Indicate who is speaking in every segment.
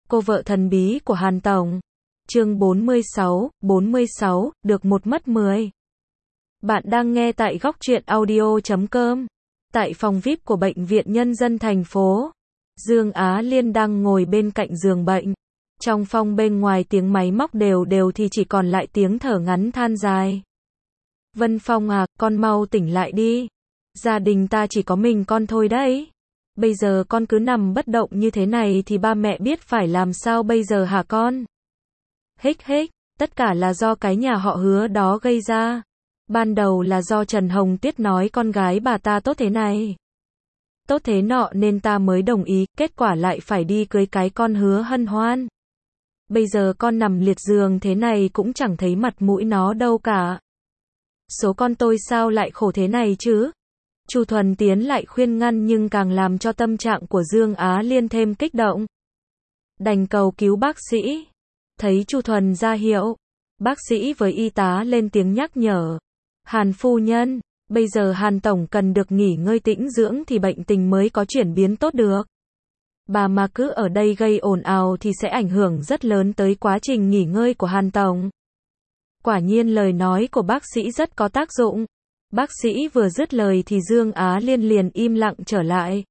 Speaker 1: Cô vợ thần bí của Hàn Tổng. Chương 46, được một mất 10. Bạn đang nghe tại góc truyện audio.com. Tại phòng VIP của Bệnh viện Nhân dân thành phố, Dương Á Liên đang ngồi bên cạnh giường bệnh. Trong phòng bên ngoài tiếng máy móc đều đều thì chỉ còn lại tiếng thở ngắn than dài. Vân Phong à, con mau tỉnh lại đi. Gia đình ta chỉ có mình con thôi đấy. Bây giờ con cứ nằm bất động như thế này thì ba mẹ biết phải làm sao bây giờ hả con? Hích hích, tất cả là do cái nhà họ Hứa đó gây ra. Ban đầu là do Trần Hồng Tuyết nói con gái bà ta tốt thế này, tốt thế nọ nên ta mới đồng ý, kết quả lại phải đi cưới cái con Hứa Hân Hoan. Bây giờ con nằm liệt giường thế này cũng chẳng thấy mặt mũi nó đâu cả. Số con tôi sao lại khổ thế này chứ? Chu Thuần tiến lại khuyên ngăn nhưng càng làm cho tâm trạng của Dương Á Liên thêm kích động. Đành cầu cứu bác sĩ. Thấy Chu Thuần ra hiệu, bác sĩ với y tá lên tiếng nhắc nhở. Hàn phu nhân, bây giờ Hàn Tổng cần được nghỉ ngơi tĩnh dưỡng thì bệnh tình mới có chuyển biến tốt được. Bà mà cứ ở đây gây ồn ào thì sẽ ảnh hưởng rất lớn tới quá trình nghỉ ngơi của Hàn Tổng. Quả nhiên lời nói của bác sĩ rất có tác dụng. Bác sĩ vừa dứt lời thì Dương Á Liên liền im lặng trở lại.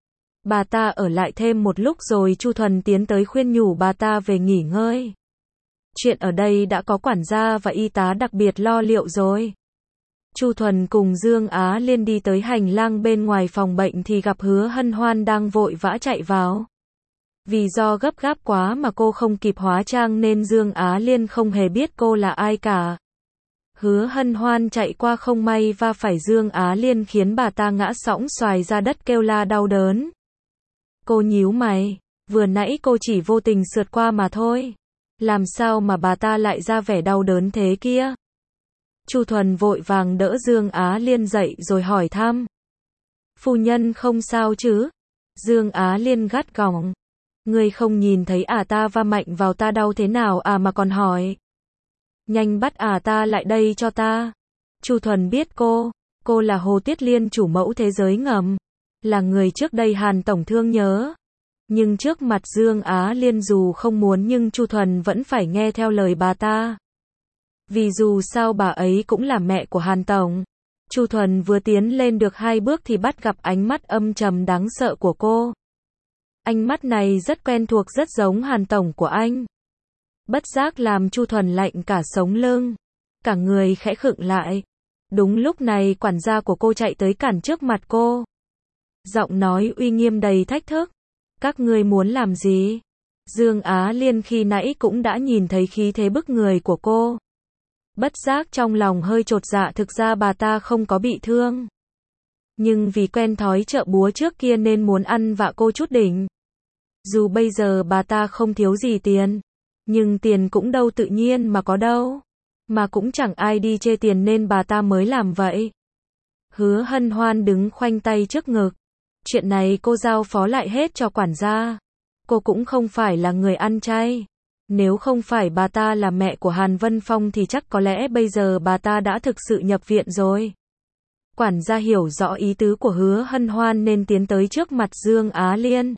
Speaker 1: Bà ta ở lại thêm một lúc rồi Chu Thuần tiến tới khuyên nhủ bà ta về nghỉ ngơi. Chuyện ở đây đã có quản gia và y tá đặc biệt lo liệu rồi. Chu Thuần cùng Dương Á Liên đi tới hành lang bên ngoài phòng bệnh thì gặp Hứa Hân Hoan đang vội vã chạy vào. Vì do gấp gáp quá mà cô không kịp hóa trang nên Dương Á Liên không hề biết cô là ai cả. Hứa Hân Hoan chạy qua không may va phải Dương Á Liên khiến bà ta ngã sõng xoài ra đất kêu la đau đớn. Cô nhíu mày, vừa nãy cô chỉ vô tình sượt qua mà thôi. Làm sao mà bà ta lại ra vẻ đau đớn thế kia? Chu Thuần vội vàng đỡ Dương Á Liên dậy rồi hỏi thăm. Phu nhân không sao chứ? Dương Á Liên gắt gỏng. Ngươi không nhìn thấy ta va mạnh vào ta đau thế nào mà còn hỏi. Nhanh bắt ta lại đây cho ta. Chu Thuần biết cô là Hồ Tiết Liên chủ mẫu thế giới ngầm, là người trước đây Hàn Tổng thương nhớ. Nhưng trước mặt Dương Á Liên dù không muốn nhưng Chu Thuần vẫn phải nghe theo lời bà ta. Vì dù sao bà ấy cũng là mẹ của Hàn Tổng. Chu Thuần vừa tiến lên được 2 bước thì bắt gặp ánh mắt âm trầm đáng sợ của cô. Ánh mắt này rất quen thuộc, rất giống Hàn Tổng của anh. Bất giác làm Chu Thuần lạnh cả sống lưng. Cả người khẽ khựng lại. Đúng lúc này quản gia của cô chạy tới cản trước mặt cô. Giọng nói uy nghiêm đầy thách thức. Các ngươi muốn làm gì? Dương Á Liên khi nãy cũng đã nhìn thấy khí thế bức người của cô. Bất giác trong lòng hơi chột dạ, thực ra bà ta không có bị thương. Nhưng vì quen thói chợ búa trước kia nên muốn ăn vạ cô chút đỉnh. Dù bây giờ bà ta không thiếu gì tiền, nhưng tiền cũng đâu tự nhiên mà có đâu. Mà cũng chẳng ai đi chê tiền nên bà ta mới làm vậy. Hứa Hân Hoan đứng khoanh tay trước ngực. Chuyện này cô giao phó lại hết cho quản gia. Cô cũng không phải là người ăn chay. Nếu không phải bà ta là mẹ của Hàn Vân Phong thì chắc có lẽ bây giờ bà ta đã thực sự nhập viện rồi. Quản gia hiểu rõ ý tứ của Hứa Hân Hoan nên tiến tới trước mặt Dương Á Liên.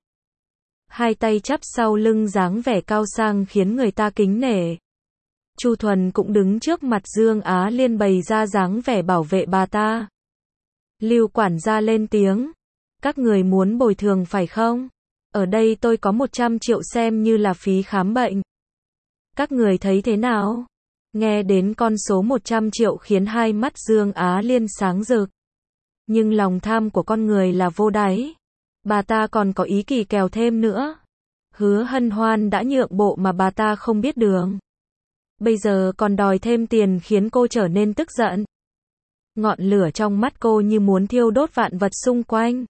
Speaker 1: Hai tay chắp sau lưng dáng vẻ cao sang khiến người ta kính nể. Chu Thuần cũng đứng trước mặt Dương Á Liên bày ra dáng vẻ bảo vệ bà ta. Lưu quản gia lên tiếng. Các người muốn bồi thường phải không? Ở đây tôi có 100 triệu xem như là phí khám bệnh. Các người thấy thế nào? Nghe đến con số 100 triệu khiến hai mắt Dương Á Liên sáng rực. Nhưng lòng tham của con người là vô đáy. Bà ta còn có ý kỳ kèo thêm nữa. Hứa Hân Hoan đã nhượng bộ mà bà ta không biết đường. Bây giờ còn đòi thêm tiền khiến cô trở nên tức giận. Ngọn lửa trong mắt cô như muốn thiêu đốt vạn vật xung quanh.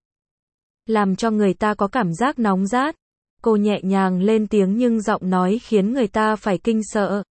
Speaker 1: Làm cho người ta có cảm giác nóng rát. Cô nhẹ nhàng lên tiếng nhưng giọng nói khiến người ta phải kinh sợ.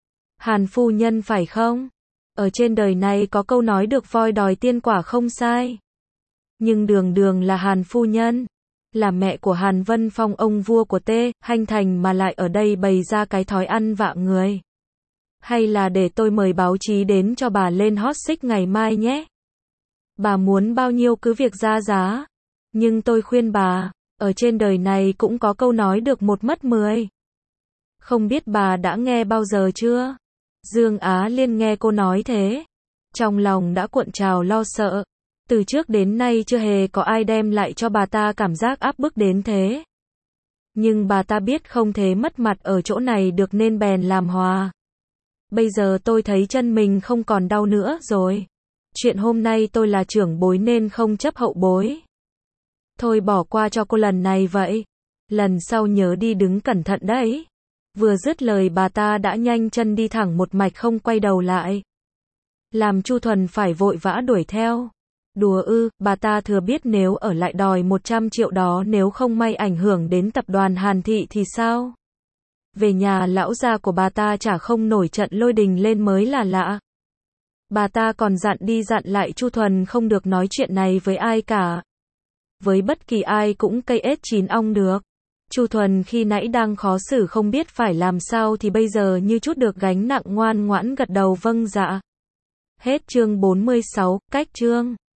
Speaker 1: Hàn phu nhân phải không? Ở trên đời này có câu nói được voi đòi tiên quả không sai. Nhưng đường đường là Hàn phu nhân, là mẹ của Hàn Vân Phong, ông vua của Hành Thành mà lại ở đây bày ra cái thói ăn vạ người. Hay là để tôi mời báo chí đến cho bà lên hot seat ngày mai nhé. Bà muốn bao nhiêu cứ việc ra giá. Nhưng tôi khuyên bà, Ở trên đời này cũng có câu nói được một mất 10. Không biết bà đã nghe bao giờ chưa? Dương Á Liên nghe cô nói thế, trong lòng đã cuộn trào lo sợ. Từ trước đến nay chưa hề có ai đem lại cho bà ta cảm giác áp bức đến thế. Nhưng bà ta biết không thể mất mặt ở chỗ này được nên bèn làm hòa. Bây giờ tôi thấy chân mình không còn đau nữa rồi. Chuyện hôm nay tôi là trưởng bối nên không chấp hậu bối. Thôi bỏ qua cho cô lần này vậy. Lần sau nhớ đi đứng cẩn thận đấy. Vừa dứt lời bà ta đã nhanh chân đi thẳng một mạch không quay đầu lại. Làm Chu Thuần phải vội vã đuổi theo. Đùa ư, bà ta thừa biết nếu ở lại đòi 100 triệu đó nếu không may ảnh hưởng đến tập đoàn Hàn Thị thì sao? Về nhà lão gia của bà ta chả không nổi trận lôi đình lên mới là lạ. Bà ta còn dặn đi dặn lại Chu Thuần không được nói chuyện này với ai cả. Với bất kỳ ai cũng cây ếch chín ong được. Chu Thuần khi nãy đang khó xử không biết phải làm sao thì bây giờ như chút được gánh nặng ngoan ngoãn gật đầu vâng dạ. Hết chương 46, cách chương.